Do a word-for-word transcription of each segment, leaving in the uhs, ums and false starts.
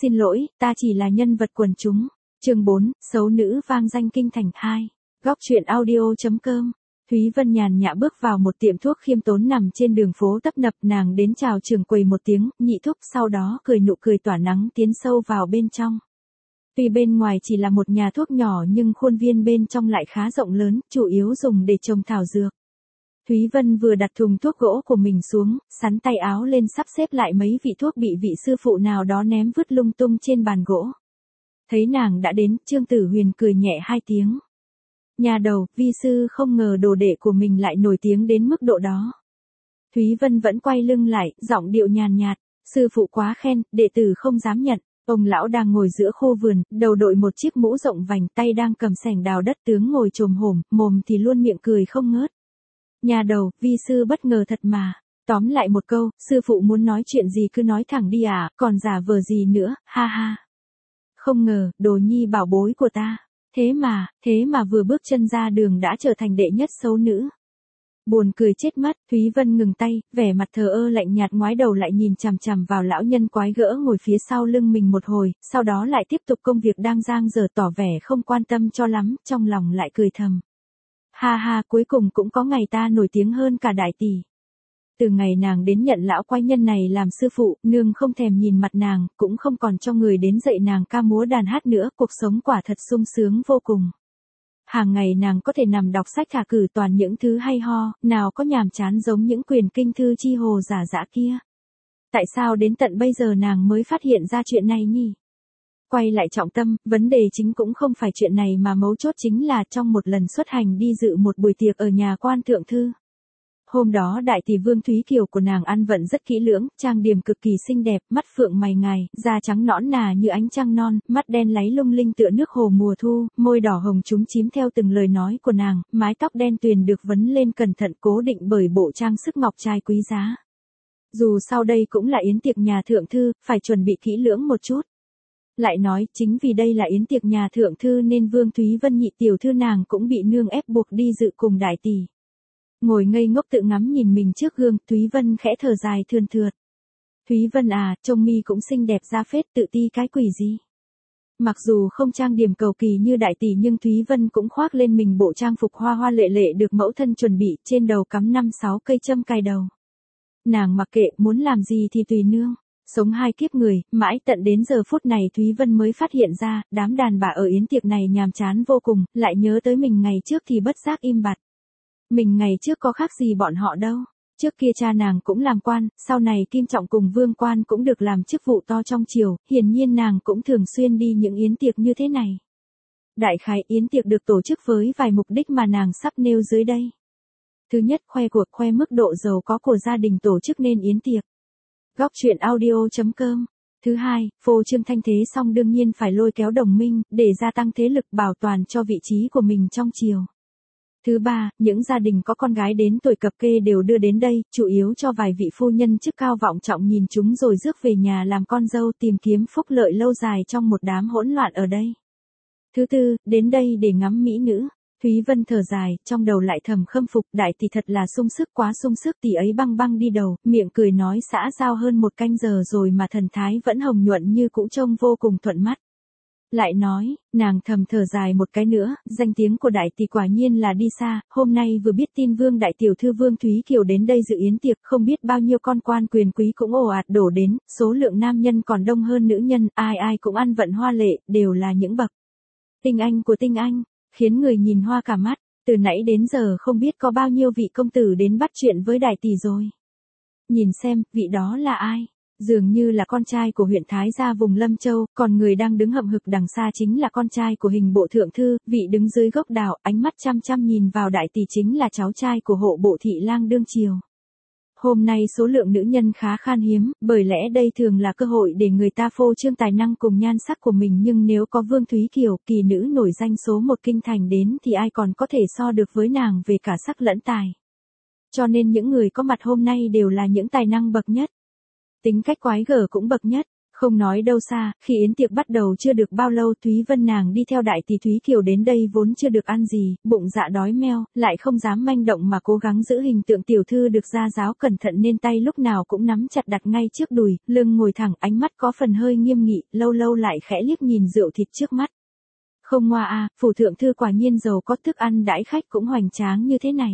Xin lỗi, ta chỉ là nhân vật quần chúng. Chương bốn, xấu nữ vang danh kinh thành hai. Góc truyện audio chấm com. Thúy Vân nhàn nhã bước vào một tiệm thuốc khiêm tốn nằm trên đường phố tấp nập, nàng đến chào trưởng quầy một tiếng, nhị thúc, sau đó cười nụ cười tỏa nắng tiến sâu vào bên trong. Tuy bên ngoài chỉ là một nhà thuốc nhỏ nhưng khuôn viên bên trong lại khá rộng lớn, chủ yếu dùng để trồng thảo dược. Thúy Vân vừa đặt thùng thuốc gỗ của mình xuống, sắn tay áo lên sắp xếp lại mấy vị thuốc bị vị sư phụ nào đó ném vứt lung tung trên bàn gỗ. Thấy nàng đã đến, Trương Tử Huyền cười nhẹ hai tiếng. Nhà đầu, vi sư không ngờ đồ đệ của mình lại nổi tiếng đến mức độ đó. Thúy Vân vẫn quay lưng lại, giọng điệu nhàn nhạt, sư phụ quá khen, đệ tử không dám nhận. Ông lão đang ngồi giữa khu vườn, đầu đội một chiếc mũ rộng vành, tay đang cầm xẻng đào đất, tướng ngồi chồm hổm, mồm thì luôn miệng cười không ngớt. Nhà đầu, vi sư bất ngờ thật mà. Tóm lại một câu, sư phụ muốn nói chuyện gì cứ nói thẳng đi à, còn giả vờ gì nữa, ha ha. Không ngờ, đồ nhi bảo bối của ta. Thế mà, thế mà vừa bước chân ra đường đã trở thành đệ nhất xấu nữ. Buồn cười chết mất, Thúy Vân ngừng tay, vẻ mặt thờ ơ lạnh nhạt, ngoái đầu lại nhìn chằm chằm vào lão nhân quái gỡ ngồi phía sau lưng mình một hồi, sau đó lại tiếp tục công việc đang dang dở, tỏ vẻ không quan tâm cho lắm, trong lòng lại cười thầm. Ha ha, cuối cùng cũng có ngày ta nổi tiếng hơn cả đại tỷ. Từ ngày nàng đến nhận lão quái nhân này làm sư phụ, nương không thèm nhìn mặt nàng, cũng không còn cho người đến dạy nàng ca múa đàn hát nữa, cuộc sống quả thật sung sướng vô cùng. Hàng ngày nàng có thể nằm đọc sách thả cử toàn những thứ hay ho, nào có nhàm chán giống những quyền kinh thư chi hồ giả dã kia. Tại sao đến tận bây giờ nàng mới phát hiện ra chuyện này nhỉ? Quay lại trọng tâm, vấn đề chính cũng không phải chuyện này mà mấu chốt chính là trong một lần xuất hành đi dự một buổi tiệc ở nhà quan thượng thư. Hôm đó đại tỷ Vương Thúy Kiều của nàng ăn vận rất kỹ lưỡng, trang điểm cực kỳ xinh đẹp, mắt phượng mày ngài, da trắng nõn nà như ánh trăng non, mắt đen láy lung linh tựa nước hồ mùa thu, môi đỏ hồng chúm chím theo từng lời nói của nàng, mái tóc đen tuyền được vấn lên cẩn thận cố định bởi bộ trang sức ngọc trai quý giá. Dù sau đây cũng là yến tiệc nhà thượng thư, phải chuẩn bị kỹ lưỡng một chút. Lại nói, chính vì đây là yến tiệc nhà thượng thư nên Vương Thúy Vân nhị tiểu thư nàng cũng bị nương ép buộc đi dự cùng đại tỷ. Ngồi ngây ngốc tự ngắm nhìn mình trước gương, Thúy Vân khẽ thở dài thườn thượt. Thúy Vân à, trông mi cũng xinh đẹp ra phết, tự ti cái quỷ gì. Mặc dù không trang điểm cầu kỳ như đại tỷ nhưng Thúy Vân cũng khoác lên mình bộ trang phục hoa hoa lệ lệ được mẫu thân chuẩn bị, trên đầu cắm năm sáu cây châm cài đầu. Nàng mặc kệ, muốn làm gì thì tùy nương. Sống hai kiếp người, mãi tận đến giờ phút này Thúy Vân mới phát hiện ra, đám đàn bà ở yến tiệc này nhàm chán vô cùng, lại nhớ tới mình ngày trước thì bất giác im bặt. Mình ngày trước có khác gì bọn họ đâu. Trước kia cha nàng cũng làm quan, sau này Kim Trọng cùng Vương Quan cũng được làm chức vụ to trong triều, hiển nhiên nàng cũng thường xuyên đi những yến tiệc như thế này. Đại khái yến tiệc được tổ chức với vài mục đích mà nàng sắp nêu dưới đây. Thứ nhất, khoe cuộc, khoe mức độ giàu có của gia đình tổ chức nên yến tiệc. Góc truyện audio chấm com. Thứ hai, phô trương thanh thế xong đương nhiên phải lôi kéo đồng minh, để gia tăng thế lực bảo toàn cho vị trí của mình trong triều. Thứ ba, những gia đình có con gái đến tuổi cập kê đều đưa đến đây, chủ yếu cho vài vị phu nhân chức cao vọng trọng nhìn chúng rồi rước về nhà làm con dâu, tìm kiếm phúc lợi lâu dài trong một đám hỗn loạn ở đây. Thứ tư, đến đây để ngắm mỹ nữ. Thúy Vân thở dài, trong đầu lại thầm khâm phục, đại tỷ thật là sung sức, quá sung sức, tỷ ấy băng băng đi đầu, miệng cười nói xã giao hơn một canh giờ rồi mà thần thái vẫn hồng nhuận như cũ, trông vô cùng thuận mắt. Lại nói, nàng thầm thở dài một cái nữa, danh tiếng của đại tỷ quả nhiên là đi xa, hôm nay vừa biết tin Vương đại tiểu thư Vương Thúy Kiều đến đây dự yến tiệc, không biết bao nhiêu con quan quyền quý cũng ồ ạt đổ đến, số lượng nam nhân còn đông hơn nữ nhân, ai ai cũng ăn vận hoa lệ, đều là những bậc tinh anh của tinh anh, khiến người nhìn hoa cả mắt. Từ nãy đến giờ không biết có bao nhiêu vị công tử đến bắt chuyện với đại tỷ rồi. Nhìn xem, vị đó là ai? Dường như là con trai của huyện Thái gia vùng Lâm Châu, còn người đang đứng hậm hực đằng xa chính là con trai của hình bộ thượng thư, vị đứng dưới gốc đào, ánh mắt chăm chăm nhìn vào đại tỷ chính là cháu trai của hộ bộ thị lang đương triều. Hôm nay số lượng nữ nhân khá khan hiếm, bởi lẽ đây thường là cơ hội để người ta phô trương tài năng cùng nhan sắc của mình, nhưng nếu có Vương Thúy Kiều, kỳ nữ nổi danh số một kinh thành đến thì ai còn có thể so được với nàng về cả sắc lẫn tài. Cho nên những người có mặt hôm nay đều là những tài năng bậc nhất. Tính cách quái gở cũng bậc nhất. Không nói đâu xa, khi yến tiệc bắt đầu chưa được bao lâu Thúy Vân nàng đi theo đại tỷ Thúy Kiều đến đây vốn chưa được ăn gì, bụng dạ đói meo, lại không dám manh động mà cố gắng giữ hình tượng tiểu thư được gia giáo cẩn thận nên tay lúc nào cũng nắm chặt đặt ngay trước đùi, lưng ngồi thẳng, ánh mắt có phần hơi nghiêm nghị, lâu lâu lại khẽ liếc nhìn rượu thịt trước mắt. Không ngoa a, phủ thượng thư quả nhiên giàu có, thức ăn đãi khách cũng hoành tráng như thế này.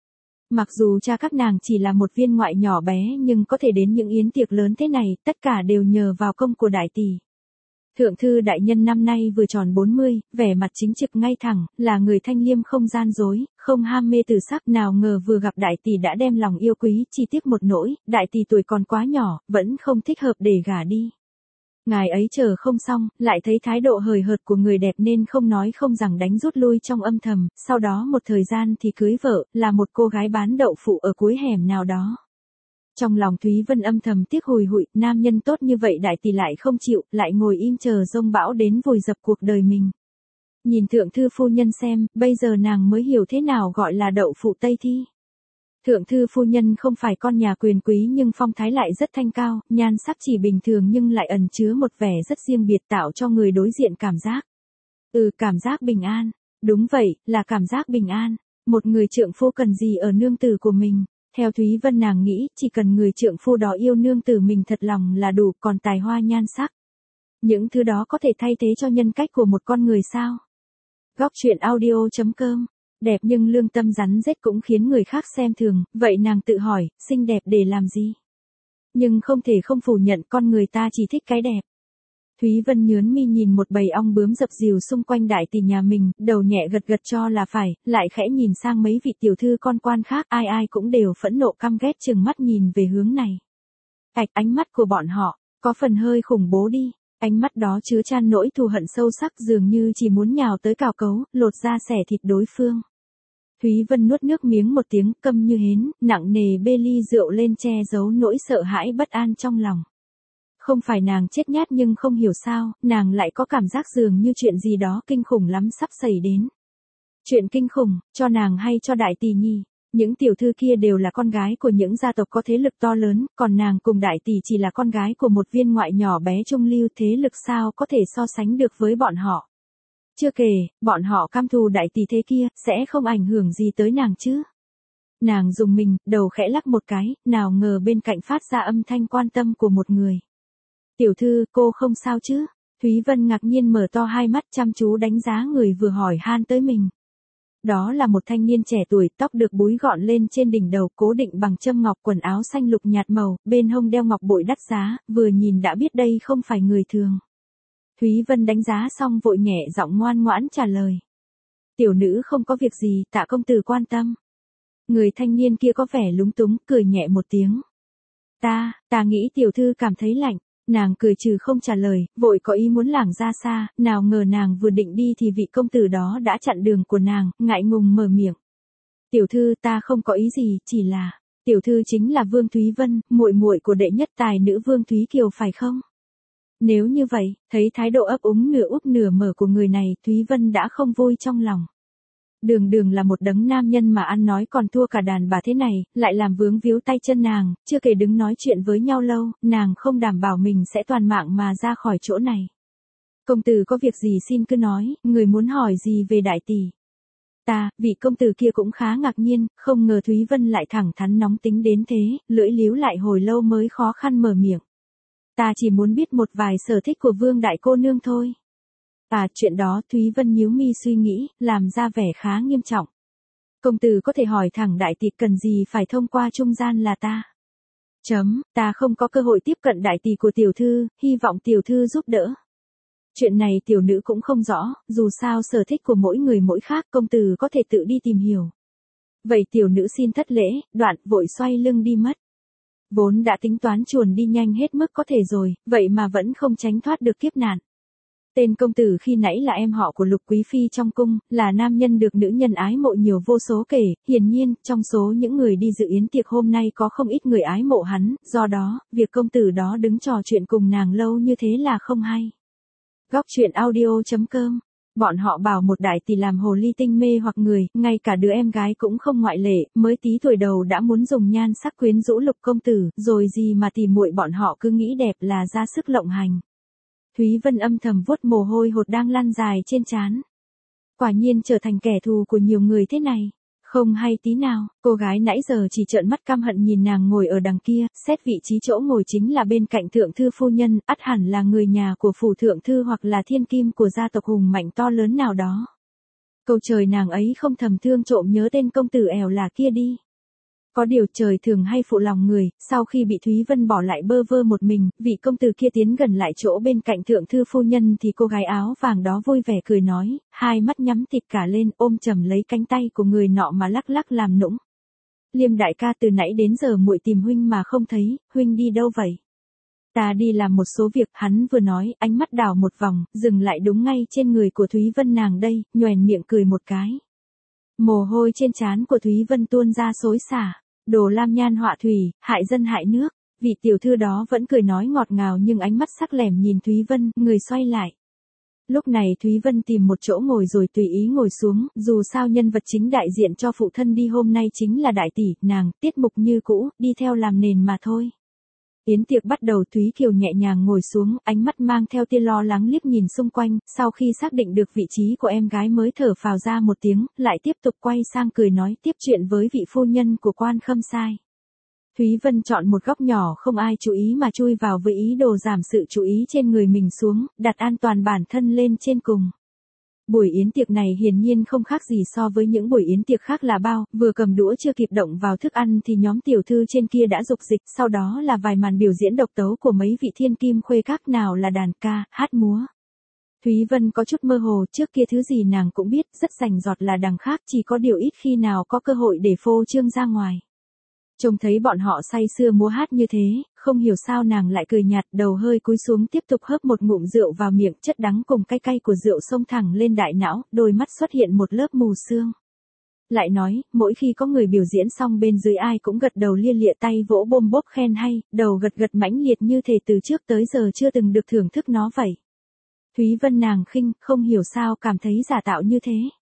Mặc dù cha các nàng chỉ là một viên ngoại nhỏ bé nhưng có thể đến những yến tiệc lớn thế này, tất cả đều nhờ vào công của đại tỷ. Thượng thư đại nhân năm nay vừa tròn bốn mươi, vẻ mặt chính trực ngay thẳng, là người thanh liêm không gian dối, không ham mê từ sắc, nào ngờ vừa gặp đại tỷ đã đem lòng yêu quý, chi tiếc một nỗi, đại tỷ tuổi còn quá nhỏ, vẫn không thích hợp để gả đi. Ngài ấy chờ không xong, lại thấy thái độ hời hợt của người đẹp nên không nói không rằng đánh rút lui trong âm thầm, sau đó một thời gian thì cưới vợ, là một cô gái bán đậu phụ ở cuối hẻm nào đó. Trong lòng Thúy Vân âm thầm tiếc hùi hụi, nam nhân tốt như vậy đại tỷ lại không chịu, lại ngồi im chờ giông bão đến vùi dập cuộc đời mình. Nhìn thượng thư phu nhân xem, bây giờ nàng mới hiểu thế nào gọi là đậu phụ Tây Thi. Thượng thư phu nhân không phải con nhà quyền quý nhưng phong thái lại rất thanh cao, nhan sắc chỉ bình thường nhưng lại ẩn chứa một vẻ rất riêng biệt tạo cho người đối diện cảm giác. Ừ, cảm giác bình an. Đúng vậy, là cảm giác bình an. Một người trượng phu cần gì ở nương tử của mình. Theo Thúy Vân nàng nghĩ, chỉ cần người trượng phu đó yêu nương tử mình thật lòng là đủ, còn tài hoa nhan sắc. Những thứ đó có thể thay thế cho nhân cách của một con người sao? Góc truyện audio chấm com. Đẹp nhưng lương tâm rắn rết cũng khiến người khác xem thường, vậy nàng tự hỏi, xinh đẹp để làm gì? Nhưng không thể không phủ nhận con người ta chỉ thích cái đẹp. Thúy Vân nhớn mi nhìn một bầy ong bướm dập dìu xung quanh đại tỷ nhà mình, đầu nhẹ gật gật cho là phải, lại khẽ nhìn sang mấy vị tiểu thư con quan khác, ai ai cũng đều phẫn nộ căm ghét chừng mắt nhìn về hướng này. Ạch, ánh mắt của bọn họ, có phần hơi khủng bố đi, ánh mắt đó chứa chan nỗi thù hận sâu sắc dường như chỉ muốn nhào tới cào cấu, lột da xẻ thịt đối phương. Thúy Vân nuốt nước miếng một tiếng câm như hến, nặng nề bê ly rượu lên che giấu nỗi sợ hãi bất an trong lòng. Không phải nàng chết nhát nhưng không hiểu sao, nàng lại có cảm giác dường như chuyện gì đó kinh khủng lắm sắp xảy đến. Chuyện kinh khủng, cho nàng hay cho đại tỷ nhi, những tiểu thư kia đều là con gái của những gia tộc có thế lực to lớn, còn nàng cùng đại tỷ chỉ là con gái của một viên ngoại nhỏ bé trung lưu, thế lực sao có thể so sánh được với bọn họ. Chưa kể, bọn họ căm thù đại tỷ thế kia, sẽ không ảnh hưởng gì tới nàng chứ. Nàng dùng mình, đầu khẽ lắc một cái, nào ngờ bên cạnh phát ra âm thanh quan tâm của một người. Tiểu thư, cô không sao chứ? Thúy Vân ngạc nhiên mở to hai mắt chăm chú đánh giá người vừa hỏi han tới mình. Đó là một thanh niên trẻ tuổi, tóc được búi gọn lên trên đỉnh đầu, cố định bằng châm ngọc, quần áo xanh lục nhạt màu, bên hông đeo ngọc bội đắt giá, vừa nhìn đã biết đây không phải người thường. Thúy Vân đánh giá xong vội nhẹ giọng ngoan ngoãn trả lời. Tiểu nữ không có việc gì, tạ công tử quan tâm. Người thanh niên kia có vẻ lúng túng, cười nhẹ một tiếng. Ta, ta nghĩ tiểu thư cảm thấy lạnh. Nàng cười trừ không trả lời, vội có ý muốn lảng ra xa, nào ngờ nàng vừa định đi thì vị công tử đó đã chặn đường của nàng, ngại ngùng mở miệng. Tiểu thư, ta không có ý gì, chỉ là, tiểu thư chính là Vương Thúy Vân, muội muội của đệ nhất tài nữ Vương Thúy Kiều phải không? Nếu như vậy, thấy thái độ ấp úng nửa úp nửa mở của người này, Thúy Vân đã không vui trong lòng. Đường đường là một đấng nam nhân mà ăn nói còn thua cả đàn bà thế này, lại làm vướng víu tay chân nàng, chưa kể đứng nói chuyện với nhau lâu, nàng không đảm bảo mình sẽ toàn mạng mà ra khỏi chỗ này. Công tử có việc gì xin cứ nói, người muốn hỏi gì về đại tỷ. Ta, vị công tử kia cũng khá ngạc nhiên, không ngờ Thúy Vân lại thẳng thắn nóng tính đến thế, lưỡi líu lại hồi lâu mới khó khăn mở miệng. Ta chỉ muốn biết một vài sở thích của Vương đại cô nương thôi. À, chuyện đó Thúy Vân nhíu mi suy nghĩ, làm ra vẻ khá nghiêm trọng. Công tử có thể hỏi thẳng đại tỷ cần gì phải thông qua trung gian là ta. Chấm, ta không có cơ hội tiếp cận đại tỷ của tiểu thư, hy vọng tiểu thư giúp đỡ. Chuyện này tiểu nữ cũng không rõ, dù sao sở thích của mỗi người mỗi khác, công tử có thể tự đi tìm hiểu. Vậy tiểu nữ xin thất lễ, đoạn vội xoay lưng đi mất. Vốn đã tính toán chuồn đi nhanh hết mức có thể rồi, vậy mà vẫn không tránh thoát được kiếp nạn. Tên công tử khi nãy là em họ của Lục Quý Phi trong cung, là nam nhân được nữ nhân ái mộ nhiều vô số kể, hiển nhiên, trong số những người đi dự yến tiệc hôm nay có không ít người ái mộ hắn, do đó, việc công tử đó đứng trò chuyện cùng nàng lâu như thế là không hay. Góc truyện audio chấm com Bọn họ bảo một đại tỷ làm hồ ly tinh mê hoặc người, ngay cả đứa em gái cũng không ngoại lệ, mới tí tuổi đầu đã muốn dùng nhan sắc quyến rũ Lục công tử, rồi gì mà tỷ muội bọn họ cứ nghĩ đẹp là ra sức lộng hành. Thúy Vân âm thầm vuốt mồ hôi hột đang lan dài trên trán. Quả nhiên trở thành kẻ thù của nhiều người thế này. Không hay tí nào, cô gái nãy giờ chỉ trợn mắt căm hận nhìn nàng ngồi ở đằng kia, xét vị trí chỗ ngồi chính là bên cạnh thượng thư phu nhân, ắt hẳn là người nhà của phủ thượng thư hoặc là thiên kim của gia tộc hùng mạnh to lớn nào đó. Cầu trời nàng ấy không thầm thương trộm nhớ tên công tử ẻo là kia đi. Có điều trời thường hay phụ lòng người, sau khi bị Thúy Vân bỏ lại bơ vơ một mình, vị công tử kia tiến gần lại chỗ bên cạnh thượng thư phu nhân thì cô gái áo vàng đó vui vẻ cười nói, hai mắt nhắm tịt cả lên ôm chầm lấy cánh tay của người nọ mà lắc lắc làm nũng. Liêm đại ca từ nãy đến giờ muội tìm huynh mà không thấy, huynh đi đâu vậy? Ta đi làm một số việc, hắn vừa nói, ánh mắt đảo một vòng, dừng lại đúng ngay trên người của Thúy Vân nàng đây, nhoẻn miệng cười một cái. Mồ hôi trên trán của Thúy Vân tuôn ra xối xả. Đồ lam nhan họa thủy, hại dân hại nước, vị tiểu thư đó vẫn cười nói ngọt ngào nhưng ánh mắt sắc lẻm nhìn Thúy Vân, người xoay lại. Lúc này Thúy Vân tìm một chỗ ngồi rồi tùy ý ngồi xuống, dù sao nhân vật chính đại diện cho phụ thân đi hôm nay chính là đại tỷ, nàng, tiết mục như cũ, đi theo làm nền mà thôi. Yến tiệc bắt đầu, Thúy Kiều nhẹ nhàng ngồi xuống, ánh mắt mang theo tia lo lắng liếc nhìn xung quanh, sau khi xác định được vị trí của em gái mới thở phào ra một tiếng, lại tiếp tục quay sang cười nói tiếp chuyện với vị phu nhân của Quan Khâm Sai. Thúy Vân chọn một góc nhỏ không ai chú ý mà chui vào với ý đồ giảm sự chú ý trên người mình xuống, đặt an toàn bản thân lên trên cùng. Buổi yến tiệc này hiển nhiên không khác gì so với những buổi yến tiệc khác là bao, vừa cầm đũa chưa kịp động vào thức ăn thì nhóm tiểu thư trên kia đã dục dịch, sau đó là vài màn biểu diễn độc tấu của mấy vị thiên kim khuê các, nào là đàn ca, hát múa. Thúy Vân có chút mơ hồ, trước kia thứ gì nàng cũng biết, rất rành rọt là đằng khác, chỉ có điều ít khi nào có cơ hội để phô trương ra ngoài. Trông thấy bọn họ say sưa múa hát như thế, không hiểu sao nàng lại cười nhạt, đầu hơi cúi xuống tiếp tục hớp một ngụm rượu vào miệng, chất đắng cùng cay cay của rượu xông thẳng lên đại não, đôi mắt xuất hiện một lớp mù sương. Lại nói, mỗi khi có người biểu diễn xong bên dưới ai cũng gật đầu lia lịa tay vỗ bôm bốp khen hay, đầu gật gật mãnh liệt như thể từ trước tới giờ chưa từng được thưởng thức nó vậy. Thúy Vân nàng khinh, không hiểu sao cảm thấy giả tạo như thế.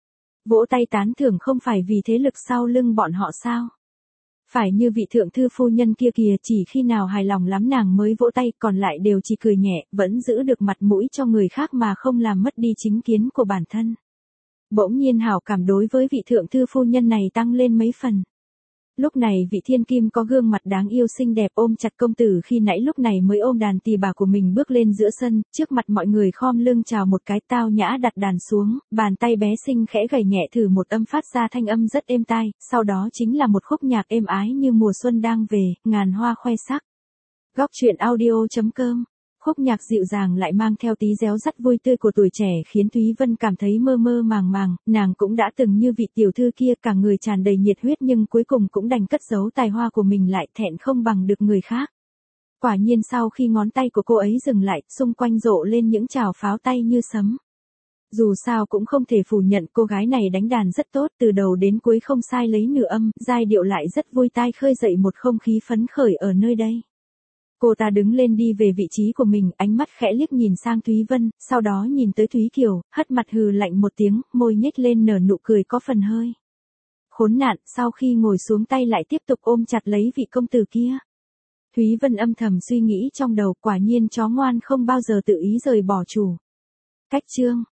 Vỗ tay tán thưởng không phải vì thế lực sau lưng bọn họ sao? Phải như vị thượng thư phu nhân kia kìa, chỉ khi nào hài lòng lắm nàng mới vỗ tay, còn lại đều chỉ cười nhẹ, vẫn giữ được mặt mũi cho người khác mà không làm mất đi chính kiến của bản thân. Bỗng nhiên hảo cảm đối với vị thượng thư phu nhân này tăng lên mấy phần. Lúc này vị thiên kim có gương mặt đáng yêu xinh đẹp ôm chặt công tử khi nãy lúc này mới ôm đàn tỳ bà của mình bước lên giữa sân, trước mặt mọi người khom lưng chào một cái, tao nhã đặt đàn xuống, bàn tay bé xinh khẽ gảy nhẹ thử một âm phát ra thanh âm rất êm tai, sau đó chính là một khúc nhạc êm ái như mùa xuân đang về, ngàn hoa khoe sắc. Góc truyện audio chấm com. Khúc nhạc dịu dàng lại mang theo tí réo rắt vui tươi của tuổi trẻ khiến Thúy Vân cảm thấy mơ mơ màng màng, nàng cũng đã từng như vị tiểu thư kia, cả người tràn đầy nhiệt huyết nhưng cuối cùng cũng đành cất giấu tài hoa của mình lại, thẹn không bằng được người khác. Quả nhiên sau khi ngón tay của cô ấy dừng lại, xung quanh rộ lên những trào pháo tay như sấm. Dù sao cũng không thể phủ nhận cô gái này đánh đàn rất tốt, từ đầu đến cuối không sai lấy nửa âm, giai điệu lại rất vui tai, khơi dậy một không khí phấn khởi ở nơi đây. Cô ta đứng lên đi về vị trí của mình, ánh mắt khẽ liếc nhìn sang Thúy Vân, sau đó nhìn tới Thúy Kiều, hất mặt hừ lạnh một tiếng, môi nhếch lên nở nụ cười có phần hơi khốn nạn, sau khi ngồi xuống tay lại tiếp tục ôm chặt lấy vị công tử kia. Thúy Vân âm thầm suy nghĩ trong đầu, quả nhiên chó ngoan không bao giờ tự ý rời bỏ chủ. Cách chương